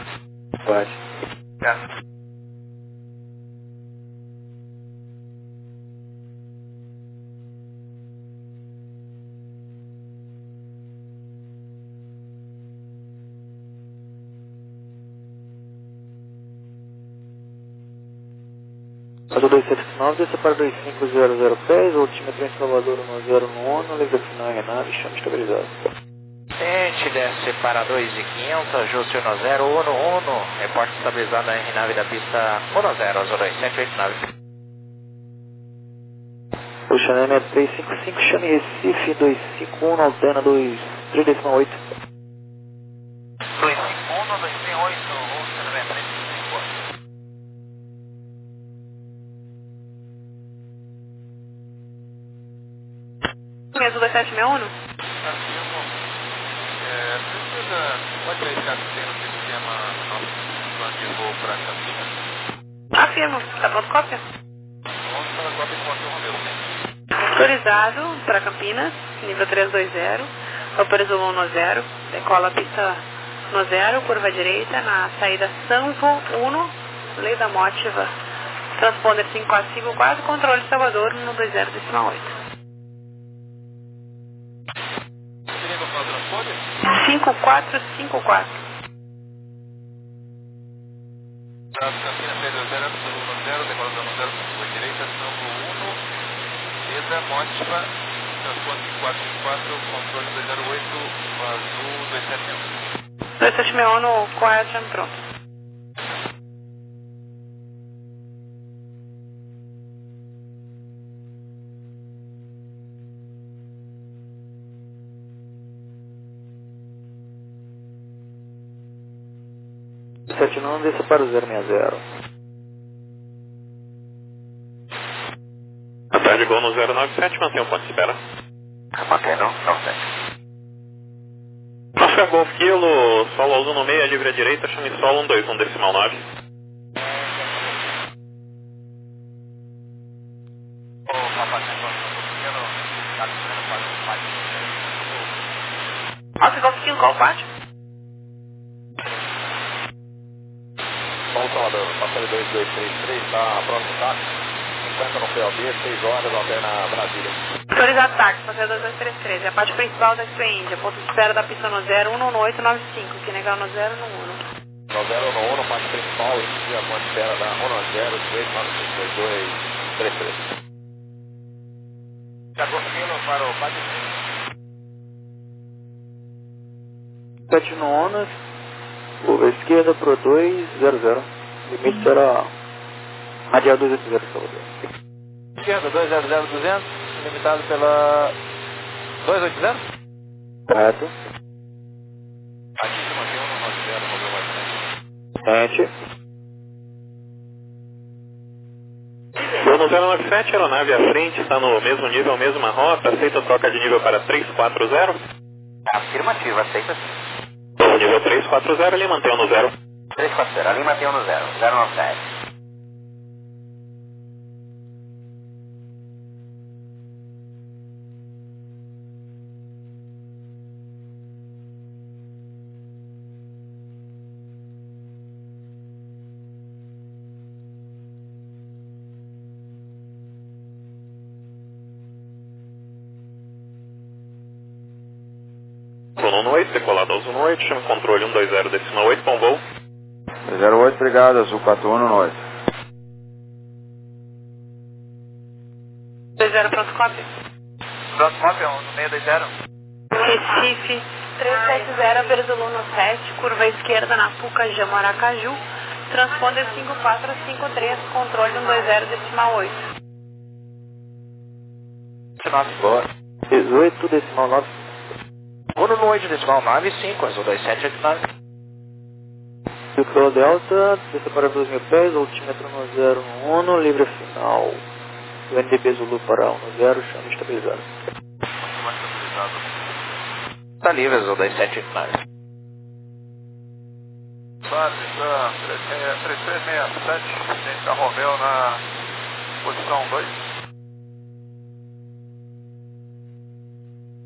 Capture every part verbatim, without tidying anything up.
Pode. Obrigado. Azul dois sete nove, desça para dois cinco zero zero pés, altímetro em Salvador um zero no ONU, livre final em nave, chama estabilizado. Tente, desce para dois e quinhentos, ajuste um zero um no um, reporte estabilizado na R nave da pista um zero, Azul dois sete oito nove. O Xaneme é três cinco cinco, chame Recife dois cinco um, alterna dois três decimal oito. dois cinco um, dois três oito, ou Xaneme três cinco cinco. Mesmo dois sete seis um? Afirmo. É, precisa, pode verificar se tem no sistema nosso plano de voo para Campinas? Afirmo. Tá pronto, cópia? Vamos para a cópia de motor Romeu. Autorizado para Campinas, nível trezentos e vinte, autorizou um zero, decola a pista um zero, curva direita, na saída Sanvo um, lei da mótiva, transponder cinco quatro cinco quatro, controle Salvador um dois zero decimal oito. Seria para o transporte? cinco quatro cinco quatro. Para Campinas seis dois zero, um zero, decola um zero, curva direita, Sanvo um, lei da mótiva, transporte cinco quatro cinco quatro, controle dois zero oito, azul dois sete seis um. dois sete seis um no Quiet and pronto. sete nove, desça para o zero seis zero. Boa tarde, gol no zero nove sete, mantenha um ponto de espera. Mantém no nove sete. Oscar Golf Kilo, solo azul no meio, livre à direita, chame solo um dois um decimal nove. O Papai Pequeno está esperando para o pai. Alfa Golf Kilo, qual parte? Bom, Salvador, passando dois dois três três, está pronto o táxi. cinquenta no P O B, seis horas, alterna Brasília. Autorizado táxi, passeio dois dois três três, é a parte principal da Expo Índia, ponto de espera da pista no zero um no oito nove cinco, que negar no zero no um. No zero no um, parte principal, Índia, ponto de espera da um zero, oito nove cinco, dois dois três três. Chegou Kilo para o Pátio. sete no ONU, curva esquerda para o dois zero zero. Limite será radial dois oito zero, Salvador. Esquerda, dois zero zero duzentos, limitado pela dois oito zero? Correto. Aqui se mantém um no zero, Romeu mais Sente. Gol no zero nove sete, aeronave à frente, está no mesmo nível, mesma rota, aceita a troca de nível para três quatro zero. Afirmativa, aceita. O nível três quatro zero, ele mantém no zero. três quatro zero, ali mantém no zero, zero nove sete. Azul no oito, decolado azul no oito, chame controle um dois zero decimal oito, com voo. zero oito, obrigado, azul quatro um no oito. dois zero pronto, cópia. Pronto, cópia, no meio dois zero. Recife trezentos e setenta, Aperzulu no sete, curva esquerda na Puca Jama Aracaju, transponder cinco quatro cinco três, controle um dois zero decimal oito. Boa. dezoito decimal nove. um no oito decimal nove cinco, azul dois sete oito nove. Ciclo Delta, desça para dois mil pés, altímetro no zero no ONU, livre final. O N D B Zulu para um zero, chame estabilizado. Está livre, azul dois sete oito nove. Vale, está três três seis sete, gente da Romeu na posição dois.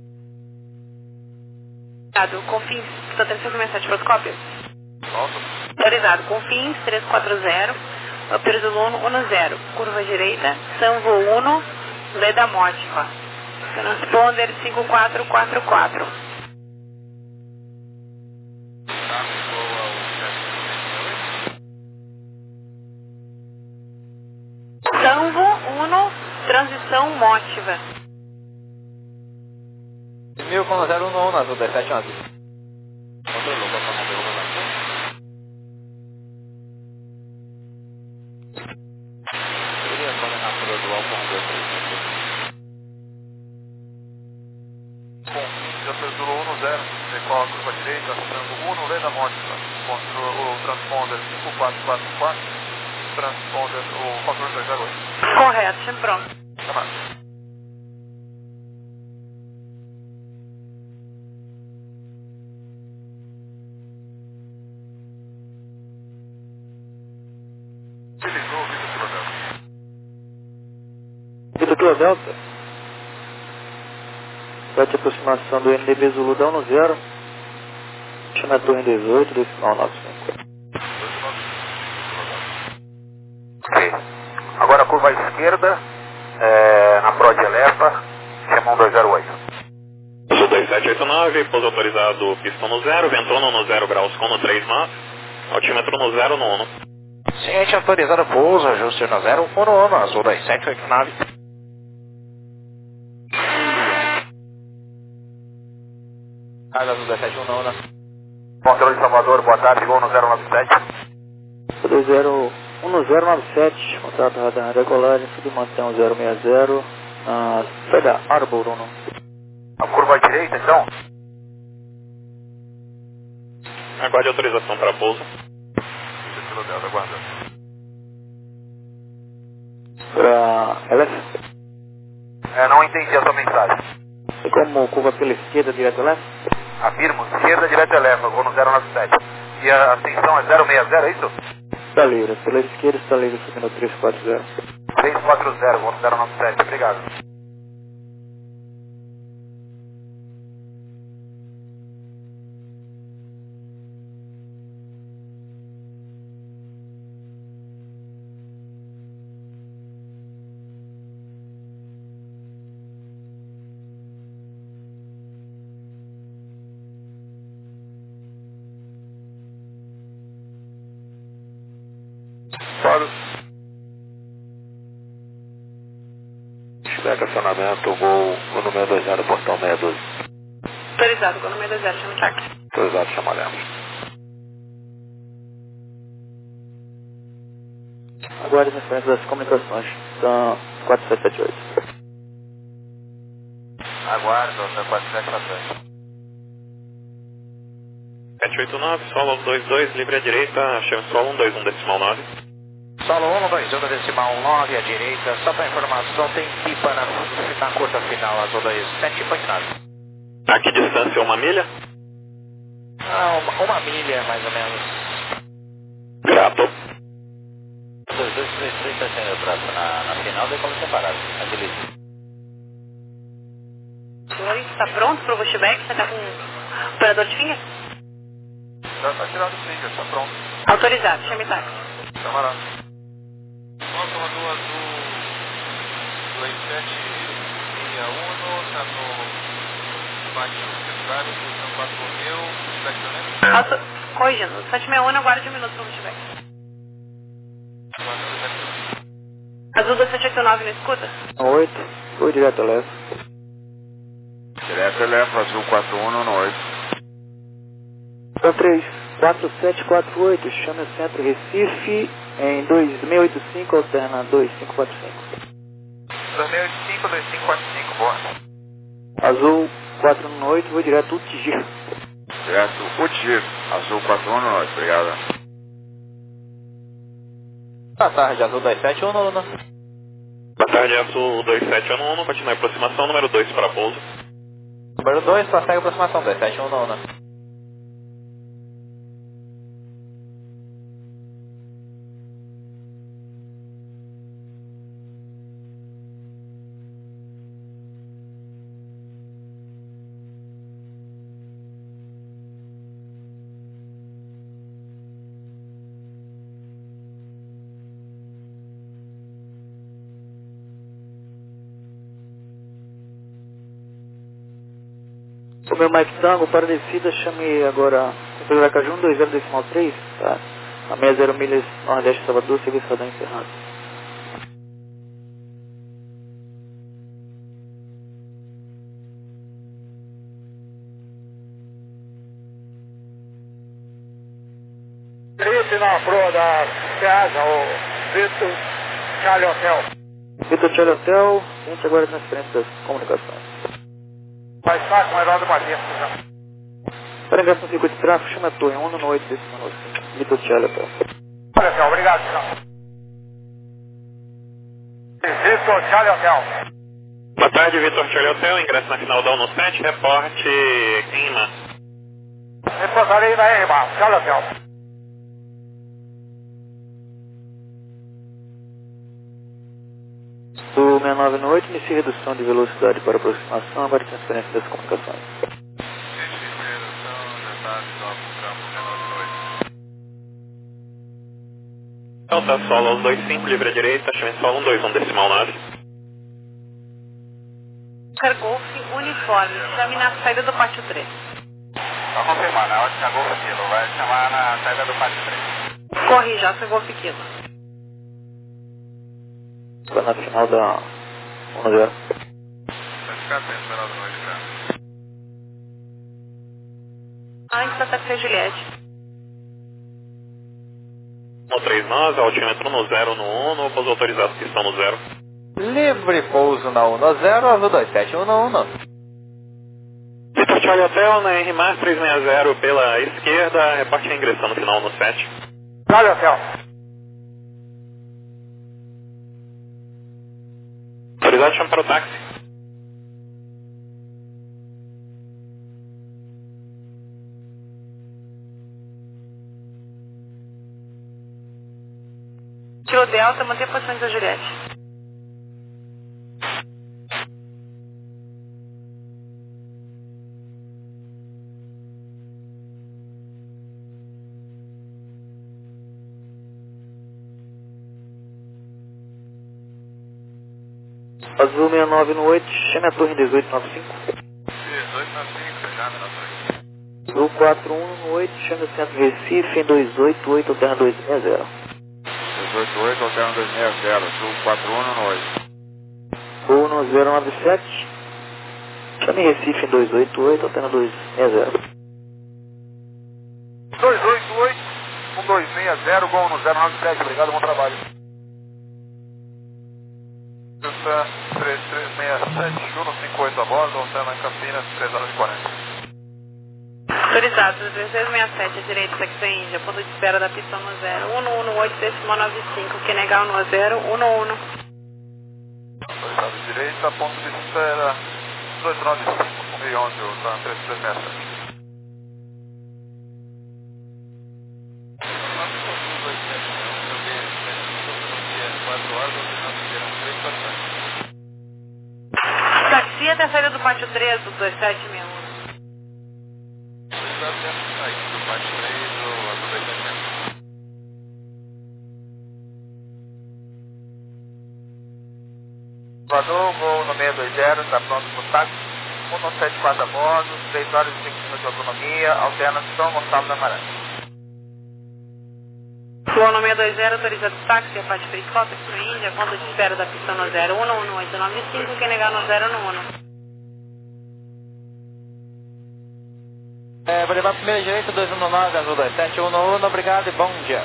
Obrigado, confins, está tendo cinco sete, pronto, cópia. Volta. Autorizado. Confins três quatro zero, Opera Zulu um zero, curva direita, Sanvo um, Leda Motiva. Transponder cinco quatro quatro quatro. Sanvo um, transição Motiva. mil com zero um um na azul dezessete onze. Controlou, vou fazer uma aqui. Seria a coordenatura do Alfa um dois três. Confins, Opera Zulu um zero, decola curva direita, Sango um, Leda Motiva. O transponder cinco quatro quatro quatro, transponder o controle dois zero oito. Correto, sempre pronto. Chamado. Utilizou o Vitor Philadelphia. Vitor Philadelphia. Vai de aproximação do N D B Zulu da um zero. Chama a torre dezoito, decimal nove cinco. Ok. Agora a curva à esquerda, é, na Pro de Elefa, chama um dois zero oito. Sul dois sete oito nove, pouso autorizado pistão no zero, ventono no zero graus com no três nove, altímetro no zero no um. Ciente autorizado pouso, ajuste no zero um um, azul dois sete oito nove. Casa azul dois sete um nove. Controle de Salvador, boa tarde, voo no zero nove sete. dois zero um zero nove sete, contato radar decolagem, submantém zero seis zero, na Cedar Arbor um. A curva à direita, então? Aguarde autorização para pouso. Vitor Philadelphia, aguardando. Para L F. É, não entendi a sua mensagem. E como curva pela esquerda, direto leste? Afirmo, esquerda direto eleva, vou no zero nove sete. E a atenção é zero seis zero, é isso? Está livre, pela esquerda está livre, subindo três quatro zero. três quatro zero, vou no zero nove sete, obrigado. Faro. Espera acionamento, voo no número dois zero, portão seis doze. Autorizado, com o número zero, chama o táxi. Autorizado, chamaremos. Aguarde as referências das comunicações, são quatro sete sete oito. Aguardo, quatro sete sete oito. sete oito nove, solo dois dois, livre à direita, chama solo um dois um decimal nove. Solo um dois um decimal nove à direita, só para informação, tem pipa na, na curta final, azul dois sete oito nove. A que distância é uma milha? Ah, uma, uma milha, mais ou menos. Grato. dois dois três três está sendo traço na, na final, daí como separado. Agilize. Senhor, está pronto para o pushback? Você está com o operador de finger? Já está tirado o trigger, está pronto. Autorizado, chame o táxi. Camarada. Nossa, rodou azul dois sete seis um, está no baixo secundário do São quatro Romeu, estacionamento. Auto... Corrigindo, sete seis um, aguarde um minuto para o pushback. Azul dois sete oito nove, não escuta? oito, foi direto leste. Direto eleva, azul quatro um no oito. São três quatro sete quatro oito, chame o centro Recife em dois seis oito cinco, alterna dois cinco quatro cinco. dois seis oito cinco, dois cinco quatro cinco, boa. Azul quatro um oito, vou direto Utigir. Direto Utigir, azul quatro um no oito, obrigado. Boa tarde, azul dois sete um nove. Boa tarde, azul dois sete um um, continue a aproximação, número dois para pouso. Número dois, prossegue a aproximação, dois sete um nove. Romeo Mike Tango, para descida, chame agora Pedro Aracaju um dois zero decimal três, tá? A sessenta milhas Nordeste Salvador, serviço radar encerrado. Triste na proa da casa, o Vitor Charlie Hotel. Vitor Charlie Hotel, a gente agora transferência das comunicações. Vai estar com o Heraldo Batista já. Para ingresso no circuito de tráfego, chama a torre um no oito decimal cinco. Vitor Charlie Hotel. Olha, Hotel, obrigado, senhor. Vitor Charlie Hotel. Boa tarde, Vitor Charlie Hotel, ingresso na final da um no sete, reporte clima. Reportarei na R, Charlie Hotel. Do sessenta e nove no oito, inicia redução de velocidade para aproximação, agora transferência das comunicações. Delta Solo aos dois cinco, livre à direita, chame solo um dois um decimal nove. Golf uniforme, chame na saída do pátio três. Só confirmando, a Oscar Golf Kilo, vai chamar na saída do pátio três. Corrija, Oscar Golf Kilo. Está na final da um zero. Vai ficar atento, Heraldo, não vai ligar. Antes da Taxi Juliette. um três nove, altímetro no zero no um, no pouso autorizado que estão no zero. Livre pouso na um no zero, azul dois sete um no um. Vitor Charlie Hotel, na R M A R trezentos e sessenta pela esquerda, reporte a ingressão no final no sete. Charlie Hotel. Autorizado, chama para o táxi. Kilo Delta, manter posições da Juliette. Azul sessenta e nove no oito, chame a torre dezoito noventa e cinco. dezoito nove cinco, já, Heraldo. Azul quatro um no oito, chame o centro Recife em dois oito oito, alterna dois seis zero. dezoito oito, alterno dois seis zero, sul quatro um no oito. Voo no zero nove sete, chame Recife em dois oito oito, alterna dois seis zero. dois oito oito, um dois seis zero, gol no zero nove sete, obrigado, bom trabalho. Delta três três seis sete, Juno cinco oito a bordo, alterno em Campinas, três horas e quarenta. Autorizado, três três seis sete, à direita, Taxi Índia, ponto de espera da pista no zero, um no um no oito, decimal nove cinco, que negar no zero, um no um. Autorizado direita, ponto de espera, dezoito nove cinco, um mil e onze, alterno três três seis sete. Taxi até a saída do pátio três, do dois sete seis um. Salvador, gol no seis dois zero, está pronto para o táxi. um nove sete quatro a bordo, três horas e cinco minutos de autonomia, alterna São Gonçalo da Amarante. Gol no seis dois zero, autorizado táxi, a parte principal, Taxi Índia, ponto de espera da pista no zero, um no um no oito nove cinco, que negar no zero no um. É, vou levar primeira direita, dois um nove, azul dois sete um no um, obrigado e bom dia.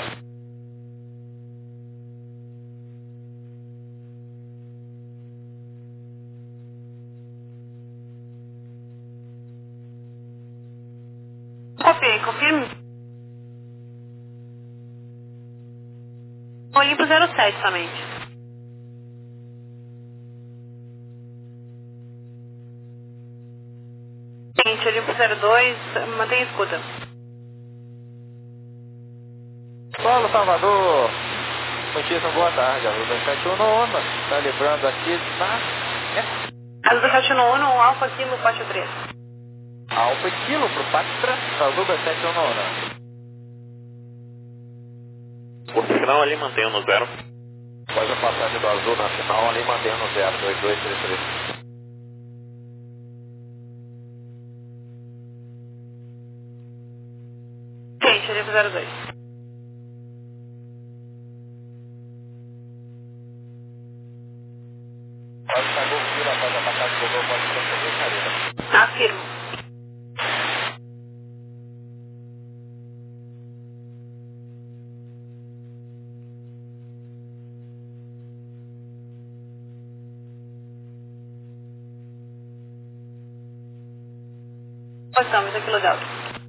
Copiei, confirme. Olimpo zero sete somente. Seguinte, Olimpo zero dois, mantenha escuta. Paulo Salvador, muitíssimo boa tarde, azul dois sete um no um, está livrando aqui na... Azul dois sete um no um, no Alfa Kilo, pátio três. Alfa Kilo pro pátio três, azul dois sete um no um. Por final ali, mantenha no zero. Após a passagem do azul na final, ali mantenha no zero, dois dois três três. ponto zero dois. Afirmo. Estamos aqui, Delta.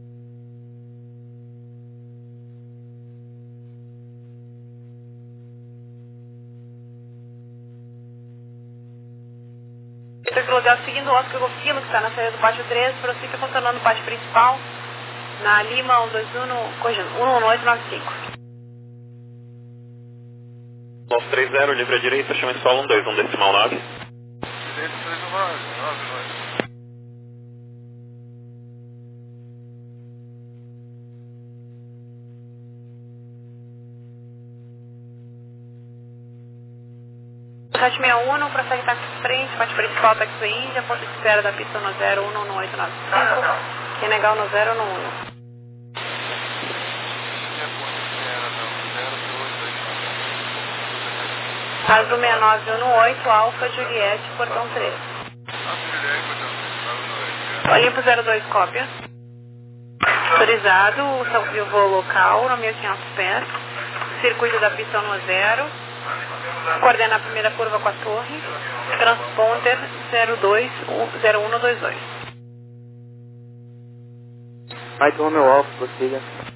Vitor Delta seguindo o Oscar Golf Kilo, que está na saída do pátio três, prossiga contornando o pátio principal, na Lima um dois um, corrigindo, um um oito nove cinco. nove três zero, livre à direita, chama solo um dois um decimal nove. Direito três um nove, nove nove. sete seis um, prossegue táxi de frente, parte principal, táxi Índia, ponto de espera da pista no zero um um oito nove cinco, quem negar no zero um um. Caso seis nove um oito, Alfa Juliette, portão três. Olimpo zero dois, cópia. Autorizado, o voo local, no mil e quinhentos pés, circuito da pista no zero. Coordena a primeira curva com a torre. Transponder zero dois zero um dois dois. Mike Romeo Alfa, prossiga.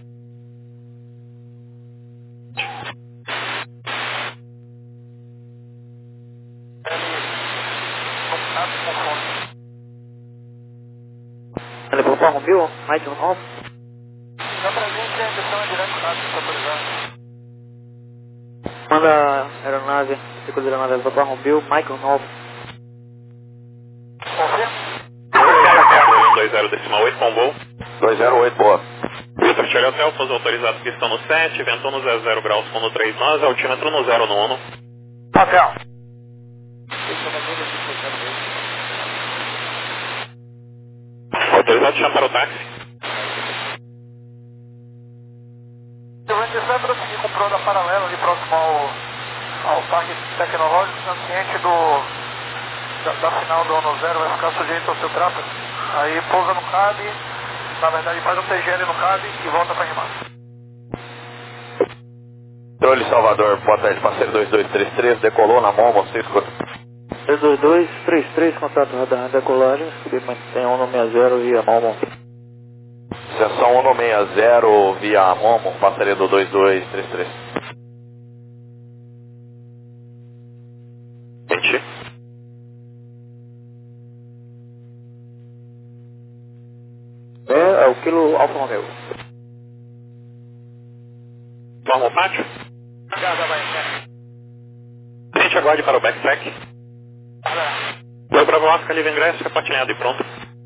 Ele foi para Romeo? Mike Romeo Alfa? Dá pra gente a questão é direto rápido, tá autorizado. Manda a aeronave, circuito da aeronave para Romeo, Michael Nova. um dois zero decimal oito, com voo. dois zero oito, boa. Vitor Charlie Hotel, pouso autorizado, pista no sete, vento no zero zero graus, fundo três nove, altímetro no zero no um. Hotel. Autorizado, chama para o táxi. Você vai prosseguir com pronda paralela ali próximo ao, ao parque tecnológico, no ambiente do, da, da final do ano zero vai ficar sujeito ao seu tráfego. Aí pousa no cab, na verdade faz um T G L no cab e volta para rimar. Controle Salvador, boa tarde, parceiro dois dois três três, decolou na mão, você escuta. três dois dois três três, contato radar decolagem, subir mantém um sessenta via Malmon. Seção um sessenta via Momo, passaria do dois dois três três. vinte. É, é o quilo Alfa Romeo. Forma o pátio. Gente, aguarde para o backtrack. Foi para o Oscar, livre ingresso, repatinado e pronto.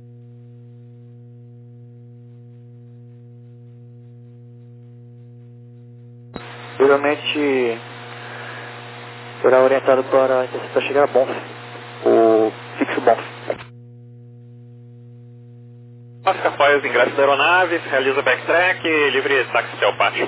Geralmente será orientado para para chegar a Bonf, o fixo Bonf. Oscar apoia os ingressos da aeronave, realiza backtrack e livre táxi até o pátio.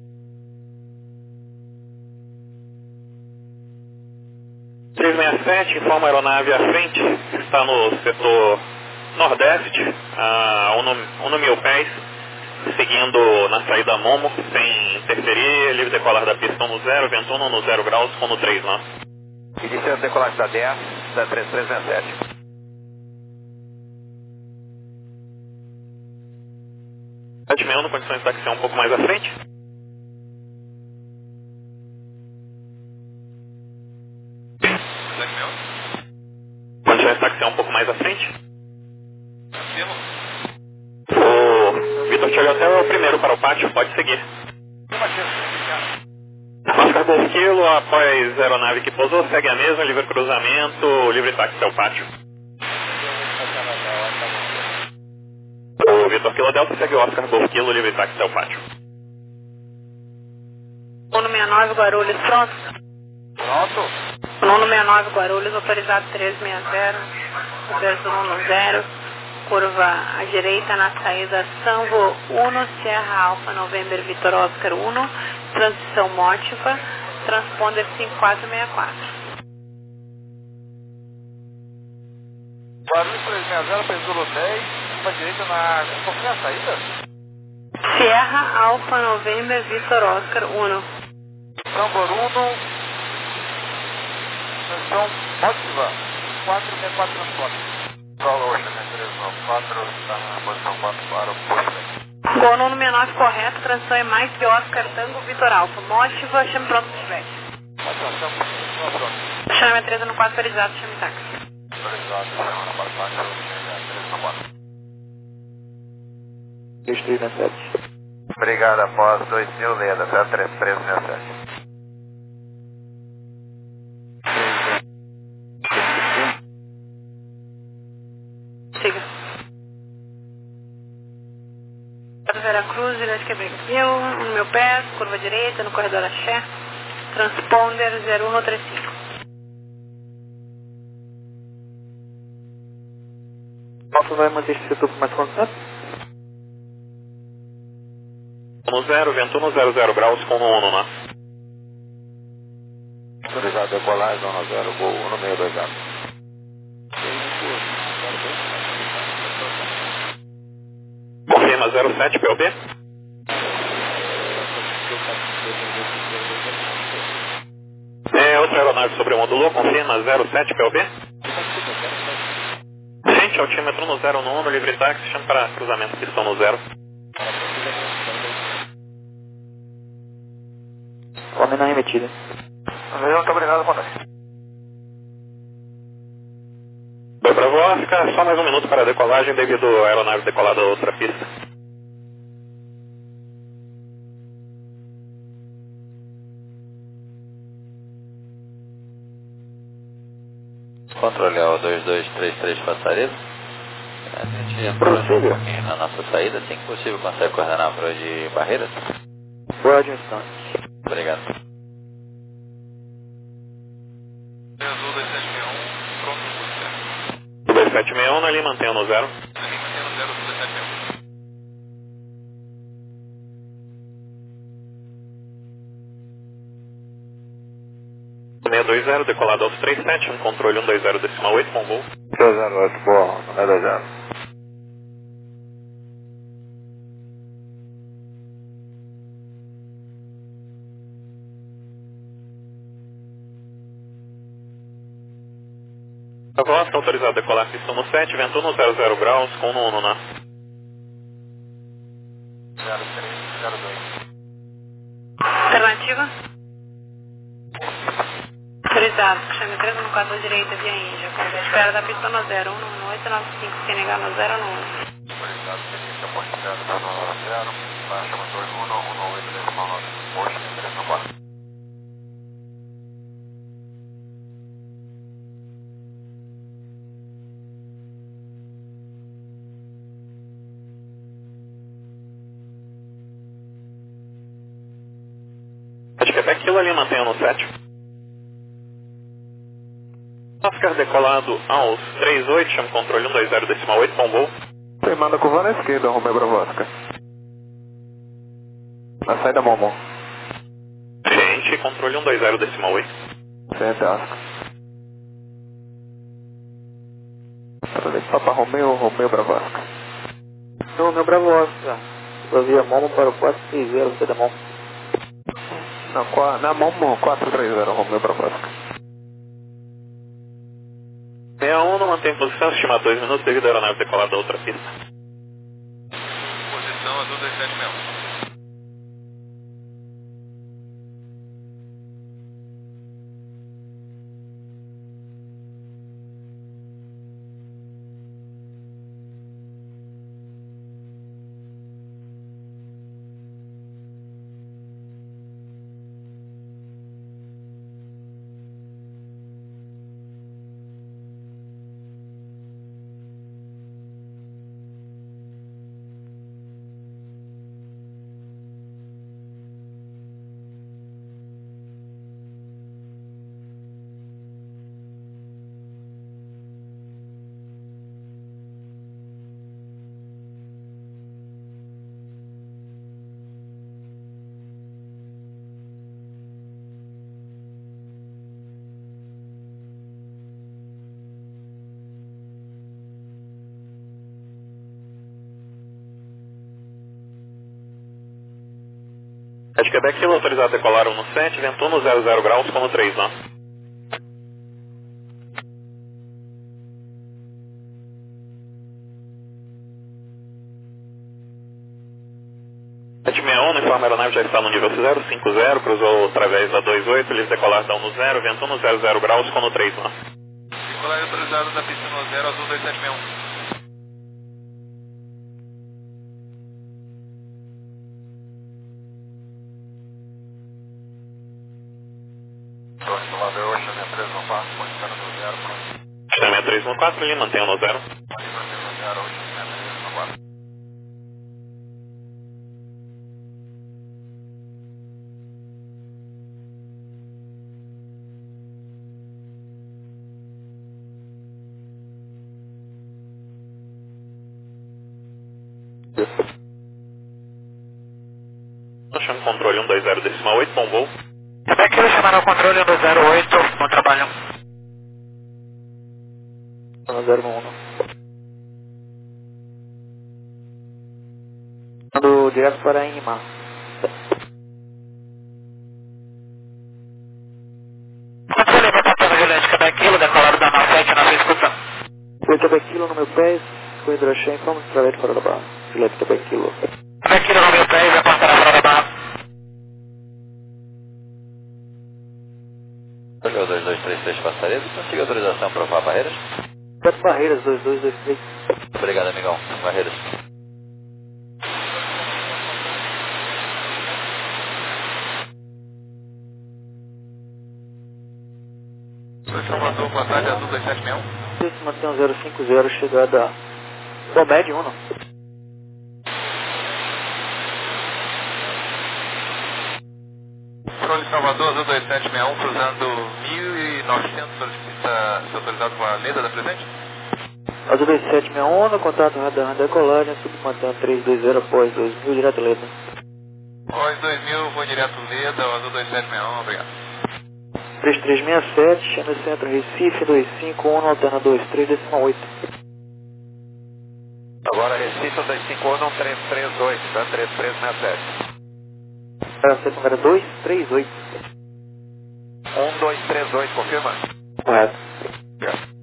três seis sete, informa a aeronave à frente, está no setor nordeste, a um mil pés, seguindo na saída Momo, sem interferir, livre decolar da pista no zero, vento um no zero graus, com no três nós. Iniciando decolagem da dez, da três três sete sete. sete seis um, condições de taxiar um pouco mais à frente. Condições de taxiar um pouco mais à frente. O Vitor Charlie Hotel é o primeiro para o pátio, pode seguir. Oscar Golf Kilo, após a aeronave que pousou, segue a mesma, livre cruzamento, livre táxi até o pátio. O Vitor Kilo Delta segue o Oscar Golf Kilo, livre táxi até o pátio. Nono sessenta e nove, Guarulhos, pronto? Pronto. Nono sessenta e nove, Guarulhos, autorizado três seis zero, zero um zero, curva à direita na saída Sanvo um, Sierra Alfa, November, Vitor Oscar um, transição Motiva, transponder cinco quatro seis quatro. Barulho três seis zero, Pesulo dez, curva direita na... Qual foi a saída? Sierra Alfa, November, Vitor Oscar um. Sanvo um, transição Motiva, quatro seis quatro transponder. Solo Ocean três nove quatro, está na posição quatro para o push. Gol no número nove correto, transição é Mike Oscar Tango Vitor Alfa. Motiva, chame pronto para o chivete. Atenção, pronto. Chame três no quatro, autorizado, chame táxi. Autorizado, chama na passagem, três no quatro. dois três seis sete. Obrigado, após dois mil, Leda, zero três três seis sete. Siga. Veracruz, Ilha de Quebec Mil, no meu pé, curva direita, no corredor Axé, transponder zero um três cinco. Alfa vai manter esse setor por mais quanto tempo? No zero, vento no zero zero graus com no um, né? Autorizado, decolagem, zona zero, gol um no meio, dois zero. Confirma zero sete P O B. É, outra aeronave sobremodulou, confirma zero sete P O B. Gente, altímetro no zero no um, livre táxi, chama para cruzamento pistão no zero. Homem na remetida. Muito obrigado, Condé. Foi para Oscar, só mais um minuto para a decolagem devido à aeronave decolada a outra pista. Controle ao dois dois três três Passarelo. A gente entrou um pouquinho na nossa saída, assim que possível consegue coordenar para de Barreiras? Pode um instante. Obrigado. Azul dois sete seis um, pronto para você. dois sete seis um ali, mantenha no zero. Ali mantendo zero dois sete seis um. seis dois zero, decolado aos trinta e sete, um controle um dois zero decimal oito, bom voo. dois zero oito, boa, não dois zero. A voz está autorizada a decolar pistão no sete, vento no zero zero graus com no um, né? zero três zero dois. Alternativa? Autorizado, chame três no quatro direita via Índia, curva espera da pista no zero um no oito nove cinco, sem negar no zero no um. Autorizado, delícia, ponte zero no zero, baixa motor um no oito decimal nove, poxa, três no quatro. Acho que até aquilo ali mantenha no sete. Oscar decolado aos trinta e oito, chama controle um dois zero decimal oito, bom voo. Você manda curva na esquerda, Romeu Bravo Oscar. Na saída Momo. Gente, controle um dois zero decimal oito. Certo, Oscar. Papa Romeu, Romeu Bravo Oscar. Não, meu Bravo Oscar. Vazia Momo para o quatro seis zero, você da Momo. Não, na Momo quatro três zero, Romeu Bravo Oscar. seis um não mantém posição, estimado dois minutos devido à aeronave decolada a outra pista. Posição azul dois sete seis um. Quebec Kilo, autorizado a decolar um no sete, vento no zero zero graus com no três nós. sete seis um, informa a aeronave já está no nível zero cinco zero, cruzou através da dois oito, eles decolar dão no zero, vento no zero zero graus com no três nós. Decolar autorizado da pista no zero, azul dois sete seis um. Chame três no quatro, ele mantenha no zero. Chame controle um dois zero decimal oito, bom voo. Quebec Kilo, chamando o controle um dois zero oito, bom trabalho. um zero um. Mando direto para Inmar. Controle, Botafogo Juliette, Quebec Kilo, decolado da nove sete, nós escutamos. Quebec Kilo no meu pés, corredor Shen, vamos através fora da barra. Juliette Quebec Kilo. Quebec Kilo no meu pés, apontará fora da barra. Olhou dois dois três três Passaredo, consiga autorização para voar Barreiras? Sete Barreiras, dois dois dois três. Obrigado, amigão. Barreiras. Salvador, boa tarde, azul dois sete seis um. Isso, mantém um zero cinco zero, chegada Bomed um. Controle Salvador, azul dois sete seis um, cruzando mil e novecentos, solicita ser autorizado com a Leda da presente? Azul dois sete seis um, no contato radar decolagem, submantém três dois zero após dois mil, direto Leda. Após dois mil, vou direto Leda, azul dois sete seis um, obrigado. três três seis sete, chama centro Recife, dois cinco um, alterna dois três, decimal oito. Agora Recife dois cinco um, três três oito, tá? três três seis sete. Era certo, número dois três oito. um dois três oito, confirma? Correto. Obrigado.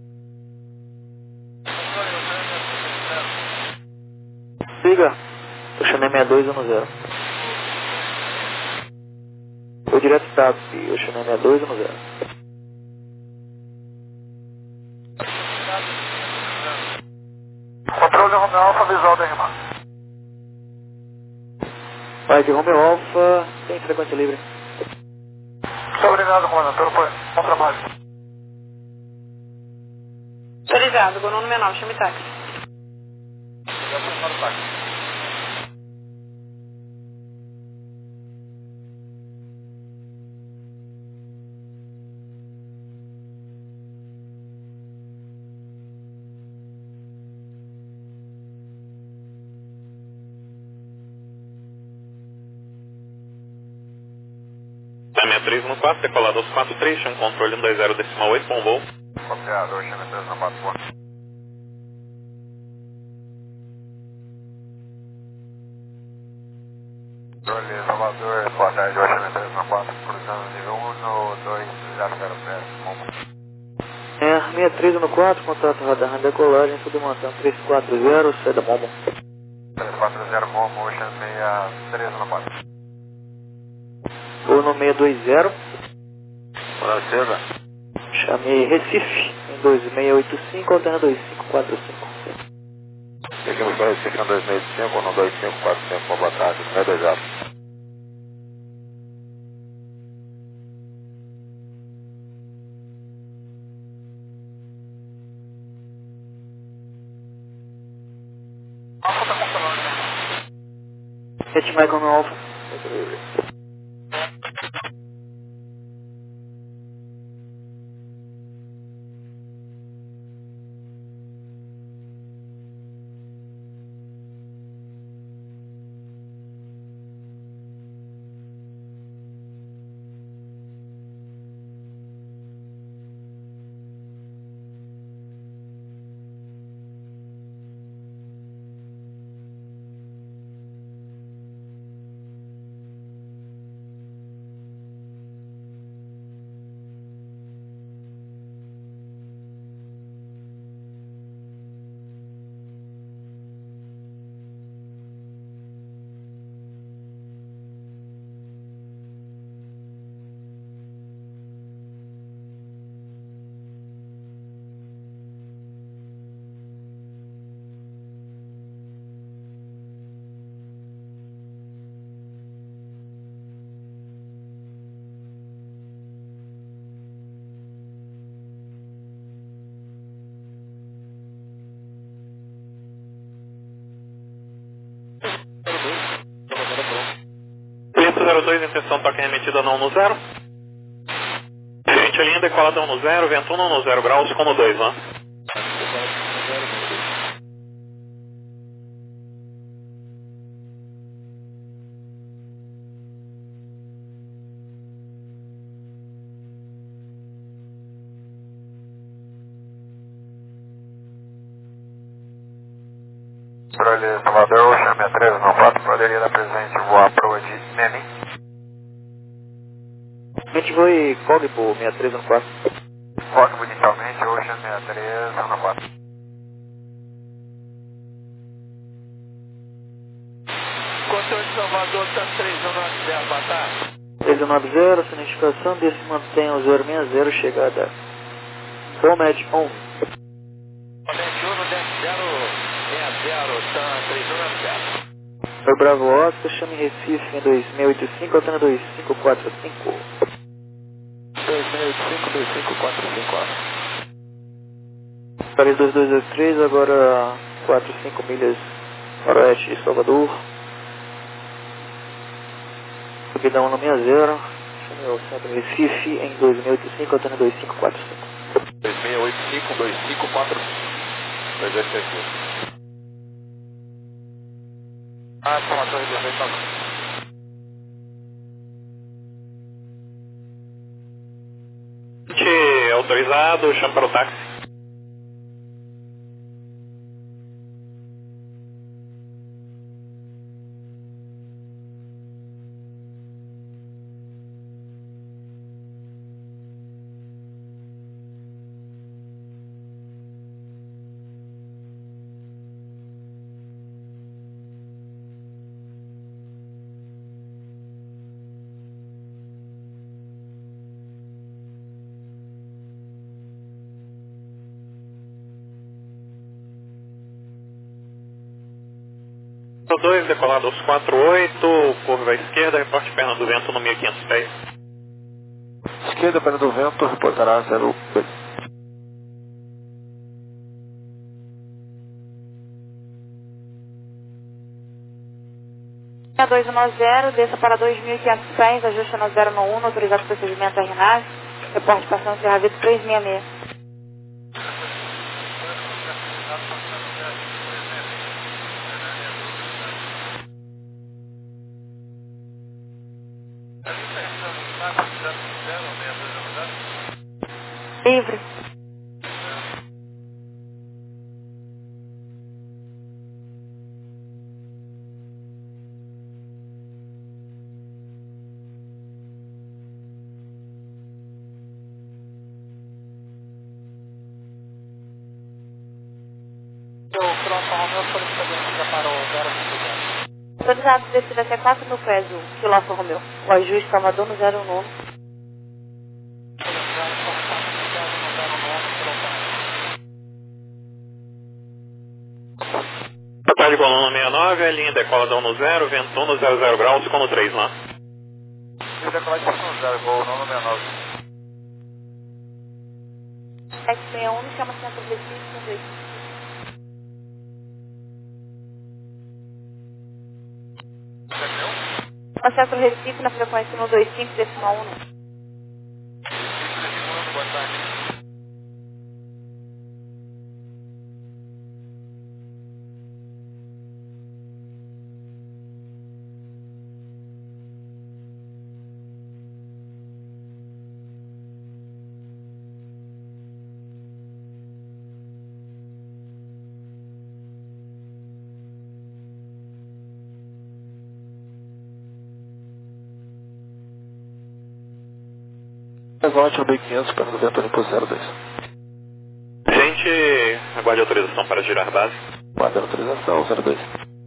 Siga, eu chamei sessenta e dois um zero. Foi direto T A P, eu chamei sessenta e dois um zero. Controle Romeo Alfa, visual da R M A. Vai de Romeo Alfa, tem frequência livre. Muito obrigado, comandante, pelo apoio. Bom trabalho. Autorizado, Gonono sessenta e nove, chame táxi. Chame três no quatro, decolado aos quatro três, chame controle um dois zero decimal oito, bom voo. Copiador, chame três no quatro. Controle Salvador, boa tarde, eu chame três no quatro, cruzando nível um no dois zero zero zero. É, sessenta e três no quatro, contato radar decolagem, submantém três quatro zero, sai da Momo. três quatro zero Momo, chame três no quatro. Vou no seiscentos e vinte. Francesa. Chame Recife, em dois seis oito cinco, alterna dois cinco quatro cinco. Seguimos com Recife em dois seis oito cinco, no dois cinco quatro cinco, boa tarde, seis dois zero. Alfa tá controlando, né? Sete Michael no Alfa. atenção, toque remetida não no zero. Gente, linha decolada no zero, vento um no zero graus, como dois, né? Controle Salvador, Ocean seis três um quatro, poderia dar presente voar proa de Menin. Gente, voe Cogbo seis três um quatro. Cogbo inicialmente, Ocean seis três um quatro. Controle Salvador, Tango três um nove zero, boa tarde. três um nove zero, significação desse mantém o zero seis zero, chegada. Comed um. Comete um no dez zero seis zero, Tan três um nove zero. Foi Bravo Oscar, chame Recife em dois seis oito cinco, altena dois cinco quatro cinco. dois seis oito cinco, dois cinco quatro cinco. Paris dois dois dois três, agora quatro cinco milhas oeste de Salvador. Subidão no seis zero, chame o centro Recife em dois seis oito cinco, altena dois cinco quatro cinco. dois seis oito cinco, dois cinco quatro cinco. dois dois três cinco. Ah, toma torre dezoito. Gente, autorizado, chama para o táxi. dois, decolado aos quatro oito, curva à esquerda, reporte perna do vento no mil e quinhentos pés. Esquerda, perna do vento, reportará zero. dois um nove zero, desça para dois mil e quinhentos pés, ajuste no zero no um, autorizado procedimento R N A V, reporte passando Serravito trezentos e sessenta e seis. Livre. O Crossa Romeu foi estabelecida para o zero cinco zero. Autorizado descida até quatro mil pés, o quilômetro Romeu. O ajuste Salvador no zero um. Boa tarde, coluna sessenta e nove, a linha decola no zero, vento um no zero zero graus, como três lá. Linha decolagem no zero, voo nono sessenta e nove. sete seis um, chama centro Recife com dois. O centro Recife na frequência no dois cinco decimal um. Boa tarde. Volte no mil e quinhentos, perna do vento limpo zero dois. Gente, aguarde autorização para girar base. Guarda a autorização, zero dois.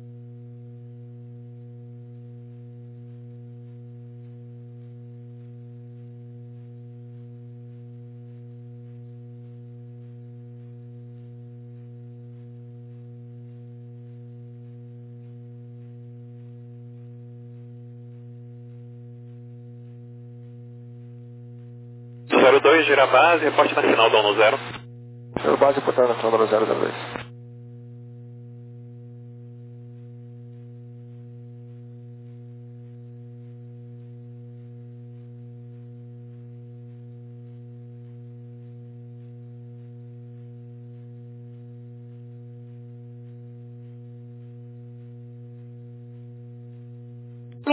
zero dois, gira base, reporte na final do ano zero. Zero base, portanto, na final do zero zero dois.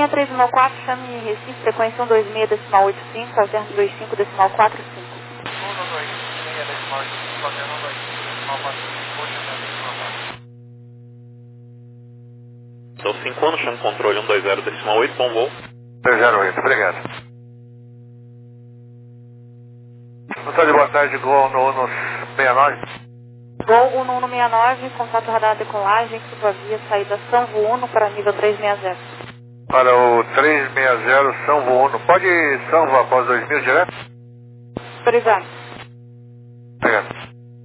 seis três um quatro, chame Recife, frequência um dois seis decimal oito cinco, alterno dois cinco decimal quatro cinco. um dois seis decimal oito cinco, alterno dois cinco decimal quatro cinco, Então cinco anos, chame controle um dois zero decimal oito, bom voo. dois zero oito, obrigado. Antônio, boa tarde, Gol no Uno sessenta e nove. Gol Uno Uno sessenta e nove, contato radar decolagem, subavia, saída São Uno para nível trezentos e sessenta. Para o trezentos e sessenta, São Uno. Pode São após dois mil direto? Autorizado. Obrigado.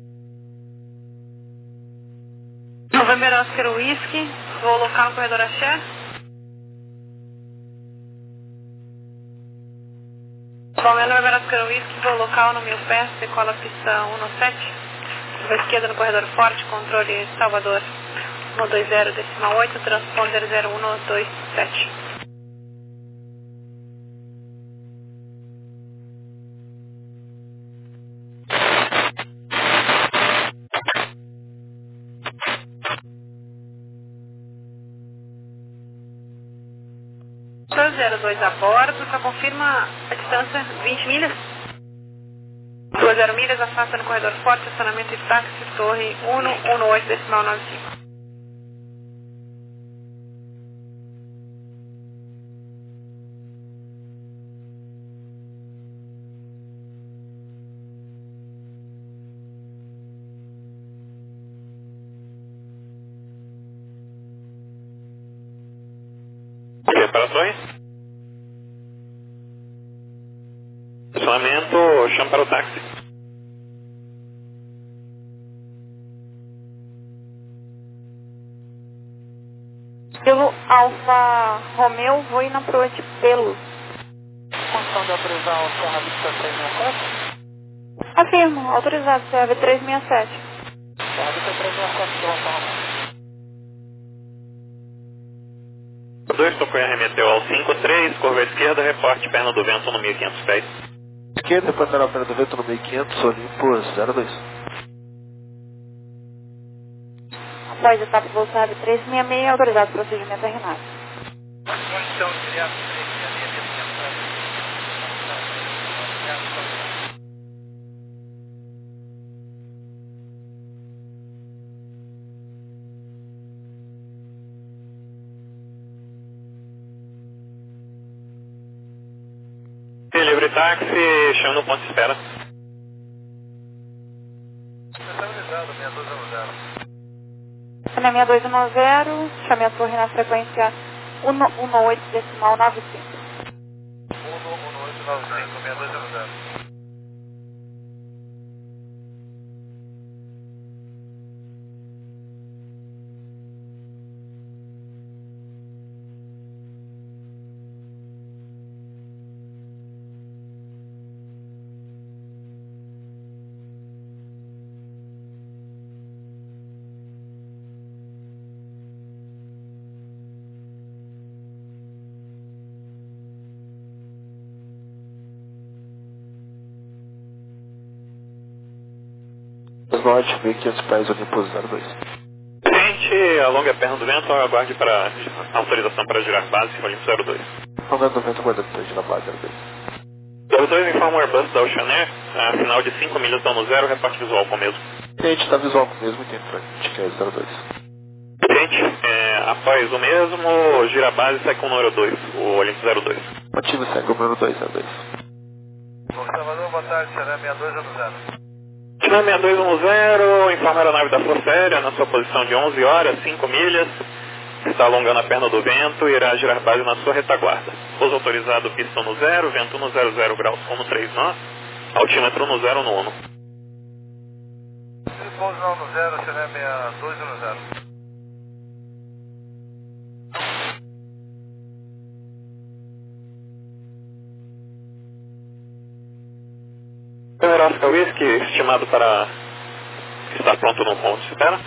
November Oscar Whisky, vou local no corredor Axé. November November Oscar Whisky, vou local no mil pés, decola pista um sete. Curva esquerda no corredor forte, controle Salvador um dois zero decimal oito, transponder zero um dois sete. dois zero dois a bordo, só confirma a distância vinte milhas. duas zero milhas, afasta no corredor forte, estacionamento e táxi, torre um um oito decimal nove cinco. Preparações? Estacionamento, chame para o táxi. Pelo Alfa Romeo, vou ir na proa de Pelos. Condição de autorizar o Serra Vista três seis sete? Afirmo, autorizado, C R V três seis sete. Serra Vista três seis sete, quilômetro Romeo. dois, tocou e arremeteu ao cinco três, curva esquerda, reporte perna do vento no mil e quinhentos pés. Esquerda, reportar perna do vento no mil e quinhentos, Olimpo zero dois. Após etapa voo C R V três seis seis, autorizado procedimento a RNAV. Condição direto, três seis seis, Livre táxi, chama no ponto de espera. Estabilizado, seis dois um zero. Na seis dois um zero, chame a torre na frequência um um oito decimal nove cinco. um um oito nove cinco, seis dois um zero. Norte, mil e quinhentos pés, Olimpo zero dois. Gente, alongue a perna do vento, aguarde para autorização para girar base, Olimpo zero dois. Alongue do vento, aguardando para girar base zero dois. zero dois, informa o Airbus da Oceanair, a final de cinco milhas dano zero, reporte visual com o mesmo. Gente, está visual com o mesmo, entende, Frank? Que é zero dois. Gente, é, após o mesmo, gira base e sai com o número dois, o Olimpo zero dois. Motivo segue o número dois zero dois. Salvador, boa tarde, será seis dois um zero. China seis dois um zero, informa a aeronave da Força Aérea na sua posição de onze horas, cinco milhas. Está alongando a perna do vento e irá girar base na sua retaguarda. Pouso autorizado, pista no zero, vento no zero zero graus, como três nós. Altímetro no zero no uno. Pouso não no zero, será seis dois um zero. Oscar Whisky, estimado para estar pronto no ponto de espera.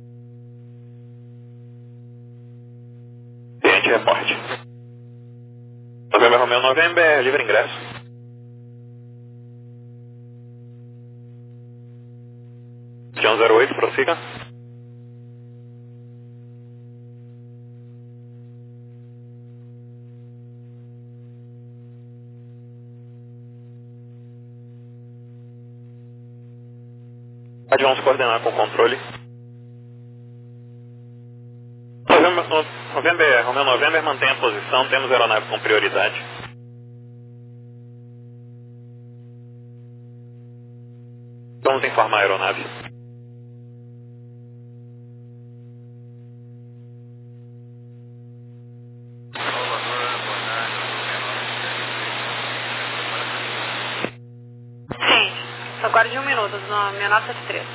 Cliente, reporte. November Romeo November, livre ingresso. John zero oito, prossiga. Pode vamos coordenar com o controle. November, November, Romeo November mantém a posição, temos aeronave com prioridade. Vamos informar a aeronave. Sim, só aguarde um minuto, no minha nota de três.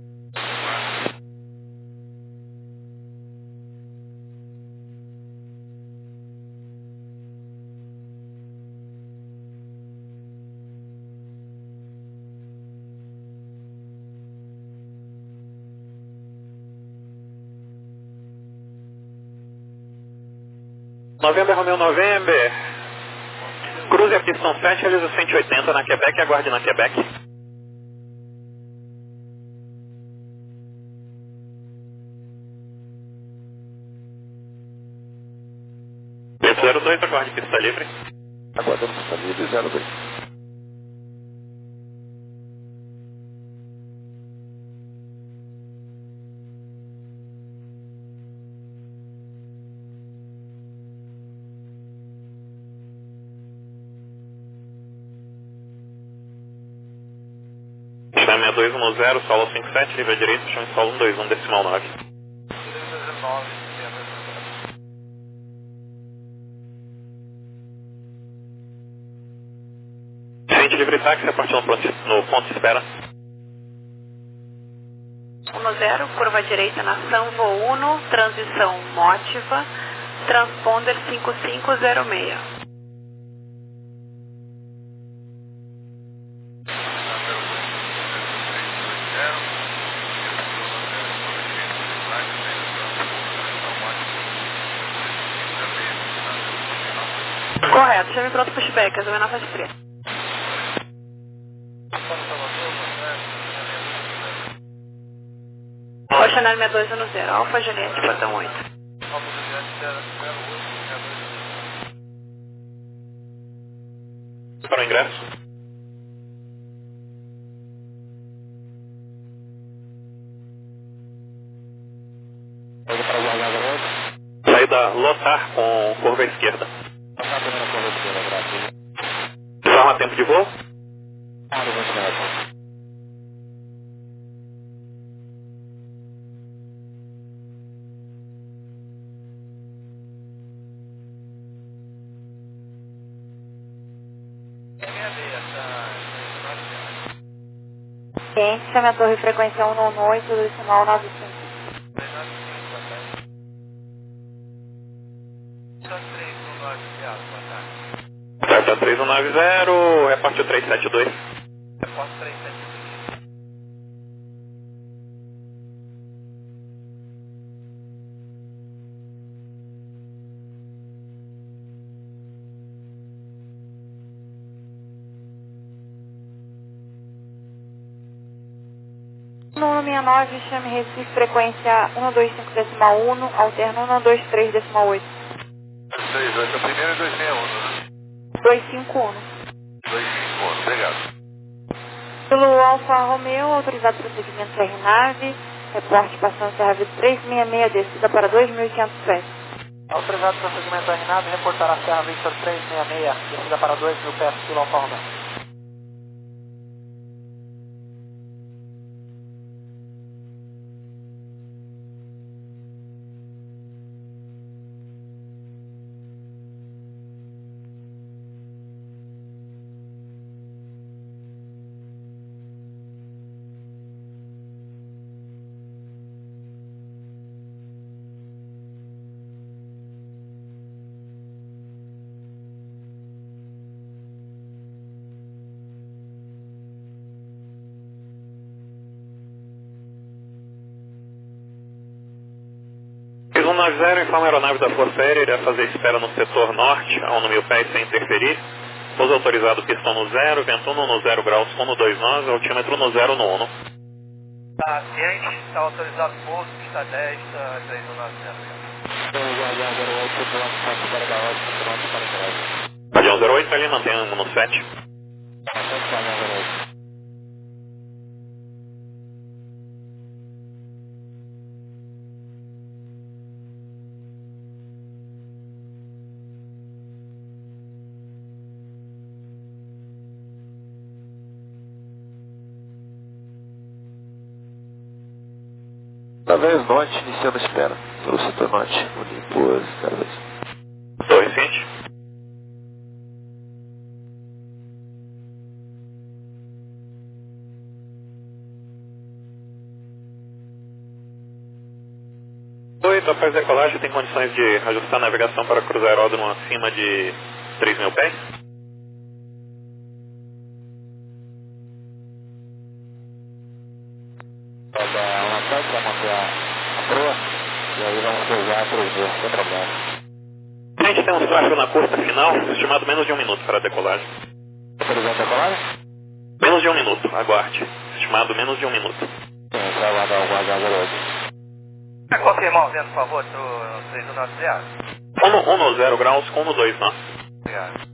November, Romeo November. Cruze a pistão sete, realiza cento e oitenta na Quebec e aguarde na Quebec. Vento zero dois, aguarde pista livre. Aguardando pista livre, zero dois. Chame dois um zero, solo cinco sete, livre à direita, chame solo um dois um, decimal nove. Gente, livre táxi, a partir no ponto, no ponto de espera. um zero, curva à direita na Sanvo um, transição Motiva, transponder cinco cinco zero seis. Correto, chame pronto pushback, as nota de três. O Chanel seis dois um zero, Alfa Juliette, portão oito. Para o ingresso. Saída lotar com curva esquerda. Forma tempo de voo? Cliente, chame a torre frequência um um oito, decimal nove cinco. Delta três um nove zero, repórter três sete dois. Repórter três sete dois. No sessenta e nove, chame Recife frequência um dois cinco decimal um, alterno um dois três decimal oito. dois três oito, a primeira é dois seis um, né? dois cinco um. dois cinco um, obrigado. Pelo Alfa Romeo, autorizado prosseguimento R nave, reporte passando Serra Vida três seis seis, descida para dois mil e quinhentos pés. Autorizado prosseguimento R nave, reportará Serra Victor três seis seis, descida para dois mil pés, pelo Alfa Romeo. um nove zero, informa a aeronave da Força Aérea, irá fazer espera no setor norte, a um mil pés sem interferir. Pouso autorizado pistão no zero, vento um no zero graus, um dois nove, altímetro no zero no um. Tá, ciente, está autorizado pouso, pista dez, três um nove zero. Padrão zero oito, ali mantém no sete. Através norte, iniciando a espera. Pelo setor norte, Olympus zero dois. Torre Ciente. oito, após decolagem, tem condições de ajustar a navegação para cruzar aeródromo acima de três mil pés? Uma parte para manter a proa, e aí vamos cruzar três mil, sem problema. A gente tem um tráfego na curta final, estimado menos de um minuto para a decolagem. Autorizado a decolagem? Menos de um minuto, aguarde. Estimado menos de um minuto. Sim, para aguardar o guardião zero oito. Quer confirmar o vento, por favor, do três um nove zero? um no zero graus, um no dois nós. Obrigado.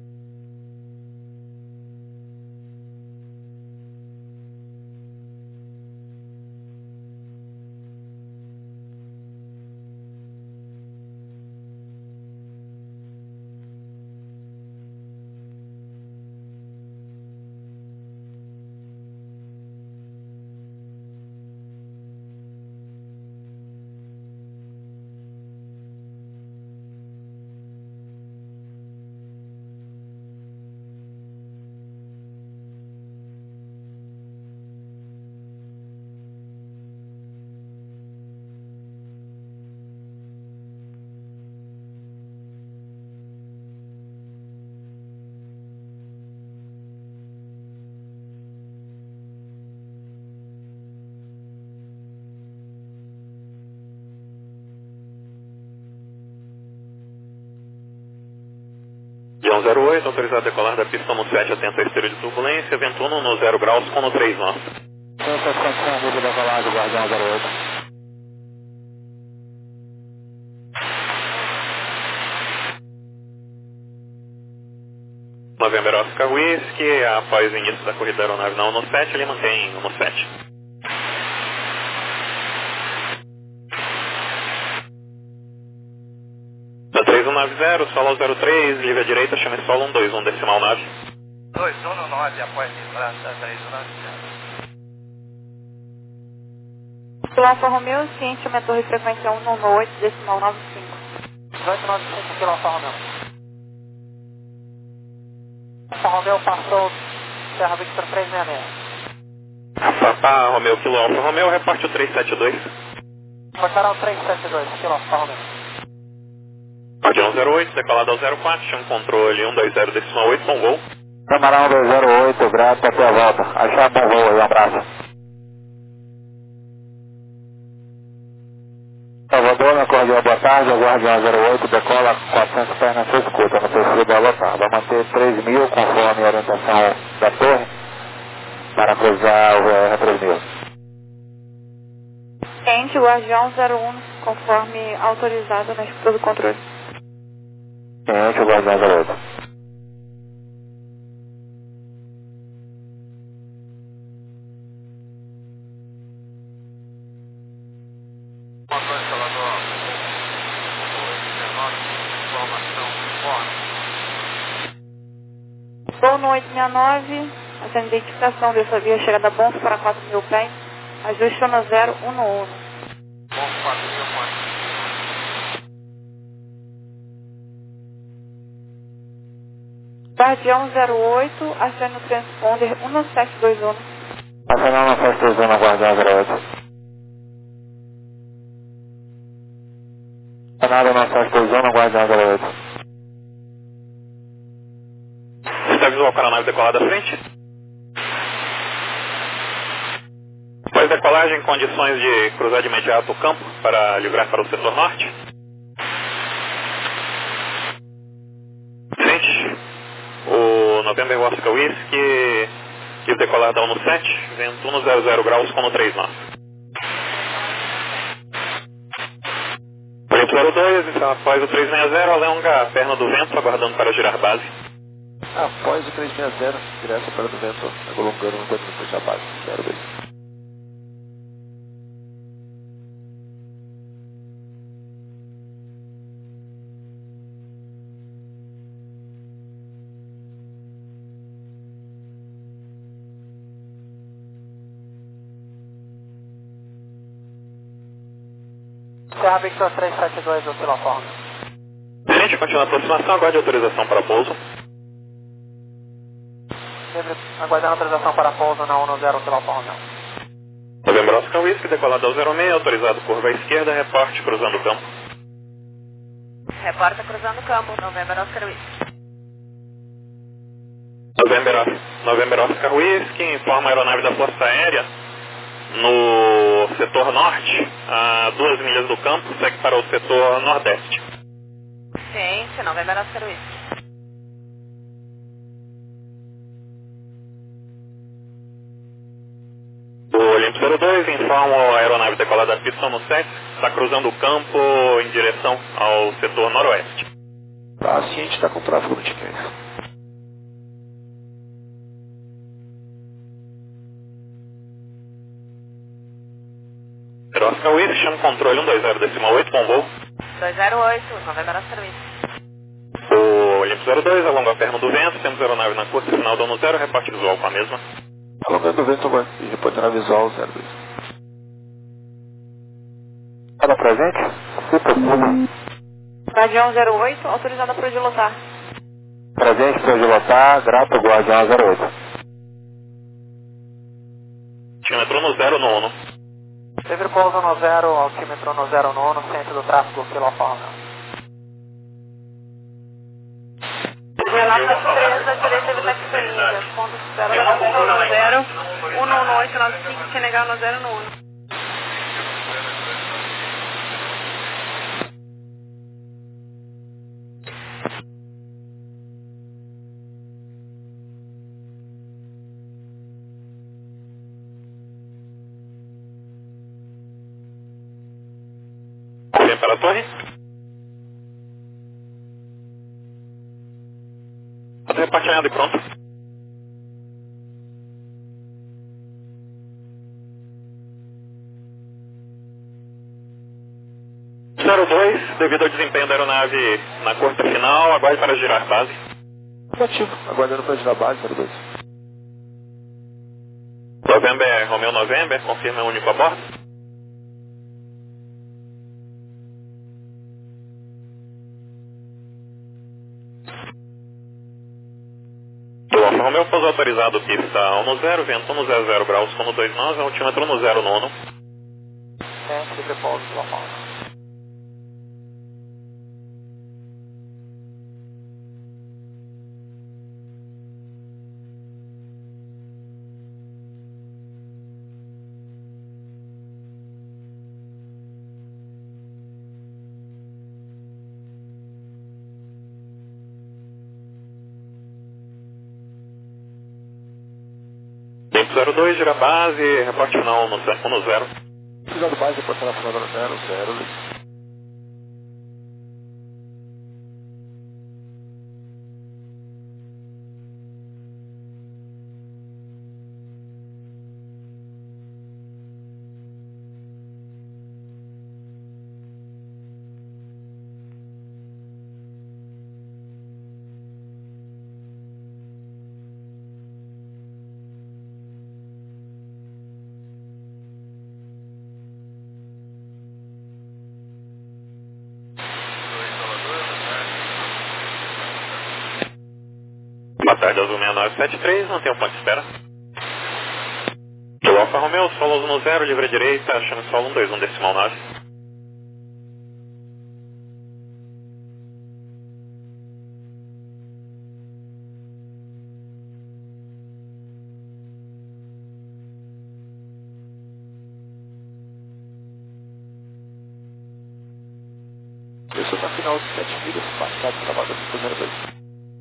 Guião zero oito, autorizado a decolar da pista no sete, atento a esteiro de turbulência, vento um no zero graus, com no três nós. Tem essas condições de decolagem, guardião zero oito. November Oscar Whisky, após o início da corrida da aeronave na um no sete, ele mantém um no sete. Da três um nove zero, solo zero três, livre à direita, chame solo um dois um, decimal nove. dois um nove, após livrança, três um nove zero. Pelo Alfa Romeo, ciente, minha torre frequência um no oito, decimal nove cinco. dezoito nove cinco, pelo Alfa Romeo. Alfa Romeo passou Serra Victor três seis seis. Papa Romeo, Kilo Alfa Romeo, reparte o três sete dois. Passaram o três sete dois, pelo Alfa Romeo. Guardião zero oito, decolado ao zero quatro, chama controle um dois zero, decimal oito, bom voo. Camarão dois zero oito, grato, até a volta. Achar bom voo aí, um abraço. Salvador, na Cordial, boa tarde, o Guardião zero oito, decola quatrocentos pés na sua escuta, no perfil da Lotar. Vai manter três mil conforme a orientação da torre para cruzar o V R três mil. Ciente, Guardião zero um, conforme autorizado na escuta do controle. Ciente, o Guardião zero oito. Motor Salvador, informação informe. Voo no oito seis nove, essa identificação dessa via chegada bom para quatro mil pés, ajuste no zero um no um. Bom, quatro mil pontos. Guardião zero oito, acione o transponder um no sete dois um. Acionar no sete dois um na Guardião zero oito. Acionado no sete dois um na Guardião zero oito. Está visual para a nave decolada à frente? Após decolagem, condições de cruzar de imediato o campo para livrar para o setor norte. Frente, o November Oscar Whisky, e decolar da um no sete, vento um no zero zero graus com no três nós. Vento zero dois, após o três seis zero, alonga a perna do vento, aguardando para girar base. Após o três seis zero, direto para o vento, alongando enquanto não fecha a base. zero dois. Serra Victor três sete dois, oscilaforme. Gente, continua a aproximação, aguarde autorização para pouso. Livre, aguardando autorização para pouso na um zero, oscilaforme. Novembro Oscar Whisky, decolado ao zero seis, autorizado curva à esquerda, reporte cruzando o campo. Reporta cruzando o campo, Novembro Oscar Whisky. Novembro, Novembro Oscar Whisky, informa a aeronave da Força Aérea no setor norte, a duas milhas do campo, segue para o setor nordeste. Ciência, Novembro Oscar Whisky. O Olimpo zero dois informa a aeronave decolada da pista no sete, está cruzando o campo em direção ao setor noroeste. Tá, a ciente está com tráfego no Tiquense. Oscar Whisky, chama o controle um dois zero decimal oito com voo. dois zero oito, Novembro Oscar Whisky. O Olimpo zero dois, alonga a perna do vento, temos aeronave na curta, final do ano zero, reparte visual com a mesma. Alongando o vento, vai. E depois na visual zero dois. Para presente, Cita Puma. Guardião zero oito, autorizada para dilotar. Presente para dilotar, grato Guardião zero oito. Altímetro no zero no Uno. Livre pouso no zero, altímetro no zero no Uno, centro do tráfego, oscilaforme. Renata três, à direita, Evita Xeninga. Ponto zero, no zero, um um oito nove cinco, Senegal no zero no Uno. Vem para a torre. Repartilhado e pronto. zero dois, devido ao desempenho da aeronave na curta final, aguarde para girar base. Negativo, aguardando para girar base, zero dois. November, Romeo November, confirma único a bordo. Do Romeo, pouso autorizado, pista um zero, vento um zero zero graus, como dois nove, altímetro no zero nono. Ciente, livre pouso, oscilaforme. zero dois, gira base, reporte final no zero. Pisado base, reporte na final no zero, zero. Boa tarde, Azul seis nove sete três, não tem um ponto de espera. Do Alfa Romeo, solo no zero, livre à direita, chame solo um dois um decimal nove. Isso na final de sete milhas, passado, travada para zero dois.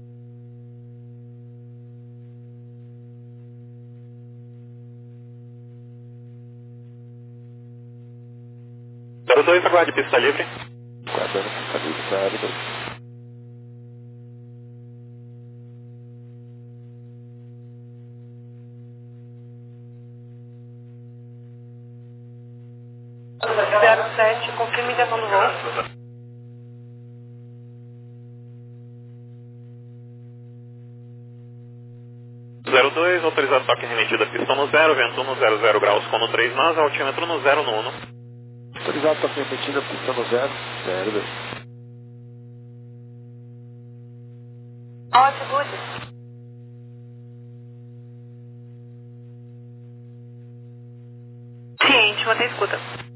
zero dois, aguarde pista livre. Aguardando pista livre, zero dois. zero sete, confirma intenção do voo. zero dois, autorizado toque remetido a pistão no zero, vento no zero zero graus, com no três nove, altímetro no zero no Uno. Autorizado para permitida, pista no zero, zero, dois. Altitude. Ciente, mantém escuta.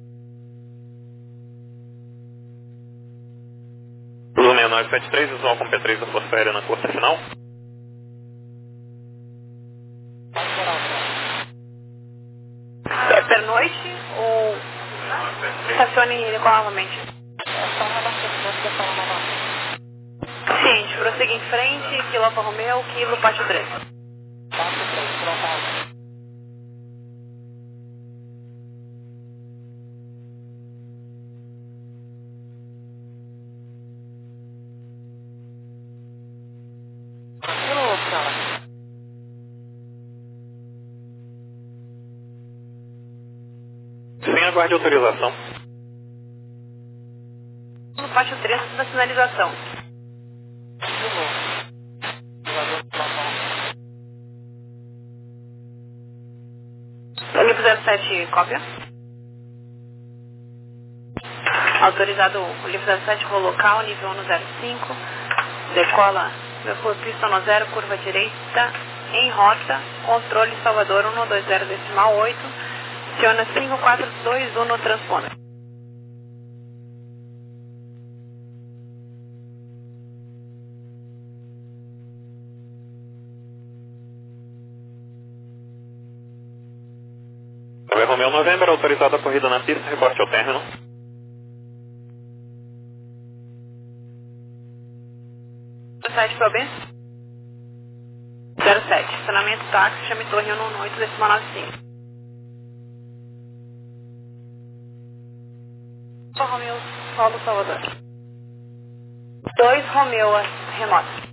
Blue seis nove sete três, visual com P três da Força Aérea na curta final. É pernoite ou estacione novamente? Ciente, prossiga em frente, Kilo Alfa Romeo, Kilo Pátio três. Sem aguarde autorização. No Pátio três da sinalização. Livro zero sete, cópia. Autorizado o livro zero sete, voo local, nível um zero cinco. Decola, pista no zero, curva direita, em rota, controle Salvador um dois zero decimal oito. Aciona cinco quatro dois um no transponder. Romeo November, autorizada a corrida na pista, reporte ao término. sete para o B. zero sete, estacionamento táxi, chame torre um oito decimal nove cinco. Romeo Solo Salvador. dois Romeo remoto.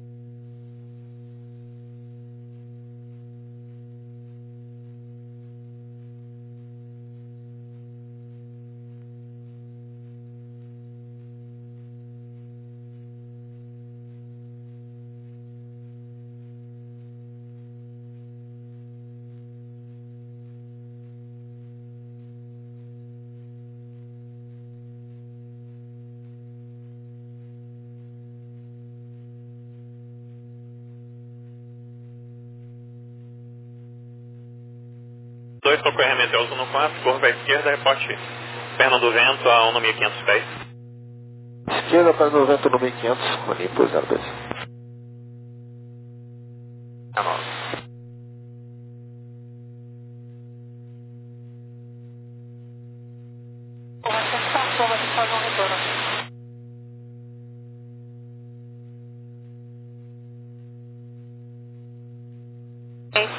dois, tocou R M T um quatro, curva à esquerda, reporte perna do vento a um mil e quinhentos pés. Esquerda para no vento no mil e quinhentos, Olimpo zero dois.